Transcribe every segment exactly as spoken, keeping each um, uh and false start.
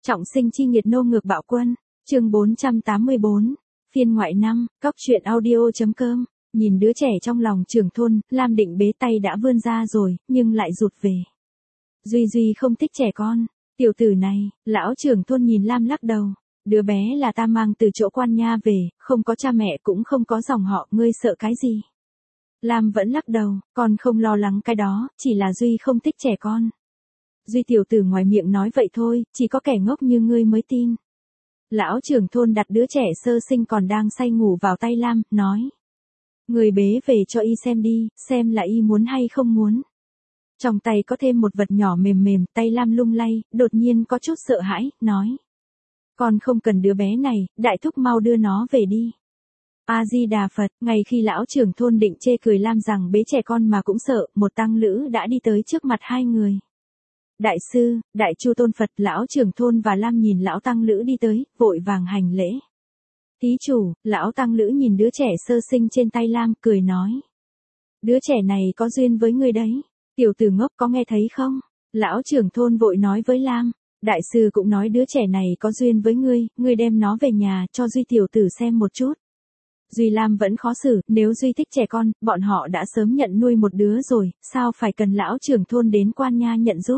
Trọng sinh chi nghiệt nô ngược bạo quân, chương bốn trăm tám mươi bốn, phiên ngoại năm, cóc truyện audio.com, nhìn đứa trẻ trong lòng trưởng thôn, Lam định bế tay đã vươn ra rồi, nhưng lại rụt về. Duy Duy không thích trẻ con, tiểu tử này, lão trưởng thôn nhìn Lam lắc đầu, đứa bé là ta mang từ chỗ quan nha về, không có cha mẹ cũng không có dòng họ, ngươi sợ cái gì? Lam vẫn lắc đầu, con không lo lắng cái đó, chỉ là Duy không thích trẻ con. Duy tiểu tử ngoài miệng nói vậy thôi, chỉ có kẻ ngốc như ngươi mới tin. Lão trưởng thôn đặt đứa trẻ sơ sinh còn đang say ngủ vào tay Lam, nói. Người bế về cho y xem đi, xem là y muốn hay không muốn. Trong tay có thêm một vật nhỏ mềm mềm, tay Lam lung lay, đột nhiên có chút sợ hãi, nói. Con không cần đứa bé này, đại thúc mau đưa nó về đi. A-di-đà Phật, ngày khi lão trưởng thôn định chê cười Lam rằng bế trẻ con mà cũng sợ, một tăng lữ đã đi tới trước mặt hai người. Đại sư, đại chu tôn Phật, lão trưởng thôn và Lam nhìn lão tăng lữ đi tới, vội vàng hành lễ. Thí chủ, lão tăng lữ nhìn đứa trẻ sơ sinh trên tay Lam, cười nói. Đứa trẻ này có duyên với ngươi đấy, tiểu tử ngốc có nghe thấy không? Lão trưởng thôn vội nói với Lam, đại sư cũng nói đứa trẻ này có duyên với ngươi, ngươi đem nó về nhà cho Duy tiểu tử xem một chút. Duy Lam vẫn khó xử, nếu Duy thích trẻ con, bọn họ đã sớm nhận nuôi một đứa rồi, sao phải cần lão trưởng thôn đến quan nha nhận giúp.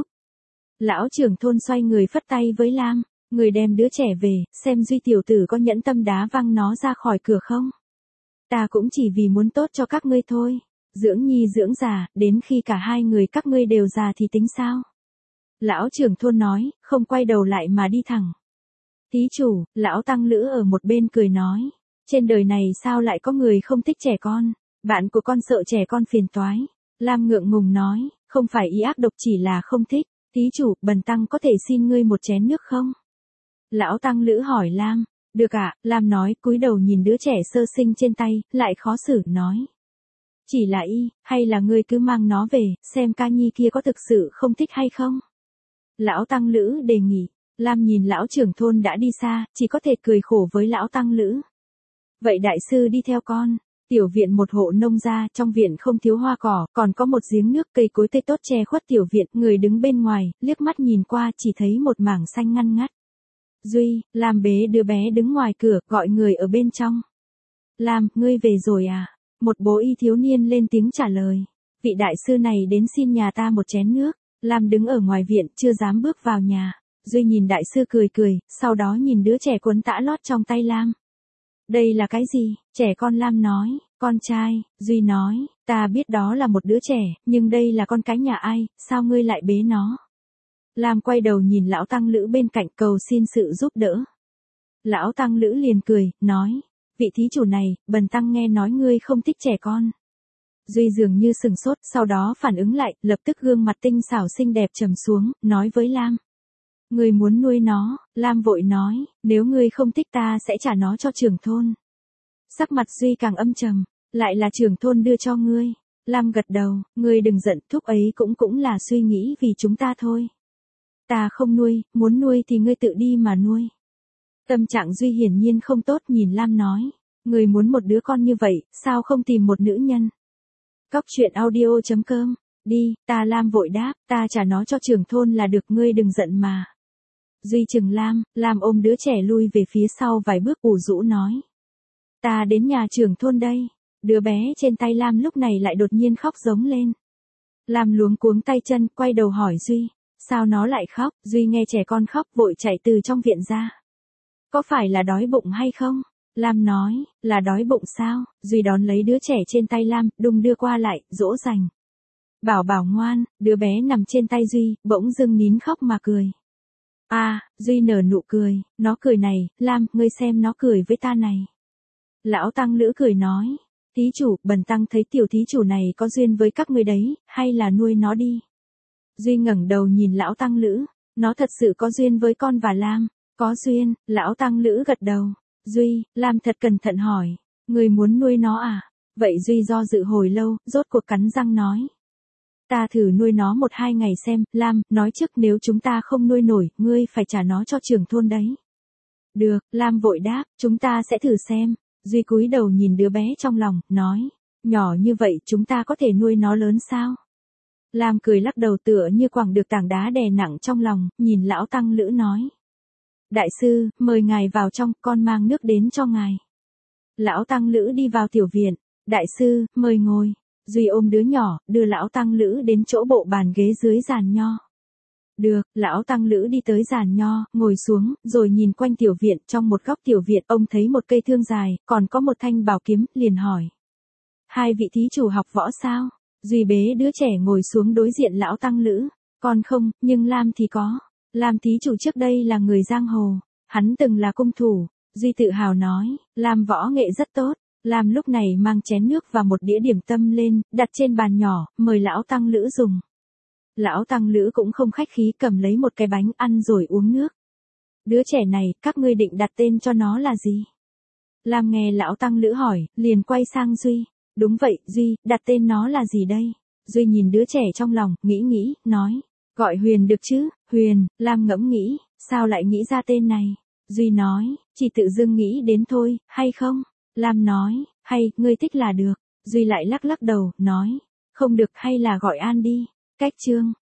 Lão trưởng thôn xoay người phất tay với Lam, người đem đứa trẻ về, xem Duy tiểu tử có nhẫn tâm đá văng nó ra khỏi cửa không. Ta cũng chỉ vì muốn tốt cho các ngươi thôi, dưỡng nhi dưỡng già, đến khi cả hai người các ngươi đều già thì tính sao? Lão trưởng thôn nói, không quay đầu lại mà đi thẳng. Thí chủ, lão tăng lữ ở một bên cười nói, trên đời này sao lại có người không thích trẻ con, bạn của con sợ trẻ con phiền toái. Lam ngượng ngùng nói, không phải ý ác độc chỉ là không thích. Thí chủ, bần tăng có thể xin ngươi một chén nước không? Lão tăng lữ hỏi Lam, được ạ, à? Lam nói, cúi đầu nhìn đứa trẻ sơ sinh trên tay, lại khó xử, nói. Chỉ là y, hay là ngươi cứ mang nó về, xem ca nhi kia có thực sự không thích hay không? Lão tăng lữ đề nghị, Lam nhìn lão trưởng thôn đã đi xa, chỉ có thể cười khổ với lão tăng lữ. Vậy đại sư đi theo con. Tiểu viện một hộ nông gia, trong viện không thiếu hoa cỏ, còn có một giếng nước, cây cối tươi tốt che khuất tiểu viện, người đứng bên ngoài, liếc mắt nhìn qua chỉ thấy một mảng xanh ngăn ngắt. Duy, Lam bế đứa bé đứng ngoài cửa, gọi người ở bên trong. Lam, ngươi về rồi à? Một bố y thiếu niên lên tiếng trả lời. Vị đại sư này đến xin nhà ta một chén nước. Lam đứng ở ngoài viện, chưa dám bước vào nhà. Duy nhìn đại sư cười cười, sau đó nhìn đứa trẻ cuốn tã lót trong tay Lam. Đây là cái gì? Trẻ con Lam nói, con trai. Duy nói, ta biết đó là một đứa trẻ, nhưng đây là con cái nhà ai, sao ngươi lại bế nó? Lam quay đầu nhìn lão tăng lữ bên cạnh cầu xin sự giúp đỡ. Lão tăng lữ liền cười, nói, vị thí chủ này, bần tăng nghe nói ngươi không thích trẻ con. Duy dường như sừng sốt, sau đó phản ứng lại, lập tức gương mặt tinh xảo xinh đẹp trầm xuống, nói với Lam. Ngươi muốn nuôi nó, Lam vội nói, nếu ngươi không thích ta sẽ trả nó cho trưởng thôn. Sắc mặt Duy càng âm trầm, lại là trưởng thôn đưa cho ngươi. Lam gật đầu, ngươi đừng giận, thúc ấy cũng cũng là suy nghĩ vì chúng ta thôi. Ta không nuôi, muốn nuôi thì ngươi tự đi mà nuôi. Tâm trạng Duy hiển nhiên không tốt, nhìn Lam nói, ngươi muốn một đứa con như vậy, sao không tìm một nữ nhân? Cóc truyện audio.com, đi, ta Lam vội đáp, ta trả nó cho trưởng thôn là được, ngươi đừng giận mà. Duy chừng Lam, Lam ôm đứa trẻ lui về phía sau vài bước ủ rũ nói. Ta đến nhà trưởng thôn đây. Đứa bé trên tay Lam lúc này lại đột nhiên khóc giống lên. Lam luống cuống tay chân, quay đầu hỏi Duy. Sao nó lại khóc? Duy nghe trẻ con khóc vội chạy từ trong viện ra. Có phải là đói bụng hay không? Lam nói, là đói bụng sao? Duy đón lấy đứa trẻ trên tay Lam, đung đưa qua lại, dỗ dành. Bảo bảo ngoan, đứa bé nằm trên tay Duy, bỗng dưng nín khóc mà cười. À, Duy nở nụ cười, nó cười này, Lam, ngươi xem nó cười với ta này. Lão tăng lữ cười nói, thí chủ, bần tăng thấy tiểu thí chủ này có duyên với các ngươi đấy, hay là nuôi nó đi. Duy ngẩng đầu nhìn lão tăng lữ, nó thật sự có duyên với con và Lam, có duyên, lão tăng lữ gật đầu. Duy, Lam thật cẩn thận hỏi, ngươi muốn nuôi nó à? Vậy Duy do dự hồi lâu, rốt cuộc cắn răng nói. Ta thử nuôi nó một hai ngày xem, Lam, nói trước nếu chúng ta không nuôi nổi, ngươi phải trả nó cho trưởng thôn đấy. Được, Lam vội đáp, chúng ta sẽ thử xem. Duy cúi đầu nhìn đứa bé trong lòng, nói, nhỏ như vậy chúng ta có thể nuôi nó lớn sao? Lam cười lắc đầu tựa như quẳng được tảng đá đè nặng trong lòng, nhìn lão tăng lữ nói. Đại sư, mời ngài vào trong, con mang nước đến cho ngài. Lão tăng lữ đi vào tiểu viện. Đại sư, mời ngồi. Duy ôm đứa nhỏ, đưa lão tăng lữ đến chỗ bộ bàn ghế dưới giàn nho. Được, lão tăng lữ đi tới giàn nho, ngồi xuống, rồi nhìn quanh tiểu viện. Trong một góc tiểu viện, ông thấy một cây thương dài, còn có một thanh bảo kiếm, liền hỏi. Hai vị thí chủ học võ sao? Duy bế đứa trẻ ngồi xuống đối diện lão tăng lữ. Con không, nhưng Lam thì có. Lam thí chủ trước đây là người giang hồ. Hắn từng là cung thủ. Duy tự hào nói, Lam võ nghệ rất tốt. Lam lúc này mang chén nước và một đĩa điểm tâm lên, đặt trên bàn nhỏ, mời lão tăng lữ dùng. Lão tăng lữ cũng không khách khí, cầm lấy một cái bánh ăn rồi uống nước. Đứa trẻ này, các ngươi định đặt tên cho nó là gì? Lam nghe lão tăng lữ hỏi, liền quay sang Duy. Đúng vậy, Duy, đặt tên nó là gì đây? Duy nhìn đứa trẻ trong lòng, nghĩ nghĩ, nói. Gọi Huyền được chứ? Huyền. Lam ngẫm nghĩ, sao lại nghĩ ra tên này? Duy nói, chỉ tự dưng nghĩ đến thôi, hay không? Lam nói, hay, ngươi thích là được. Duy lại lắc lắc đầu, nói. Không được, hay là gọi An đi. Cách chương.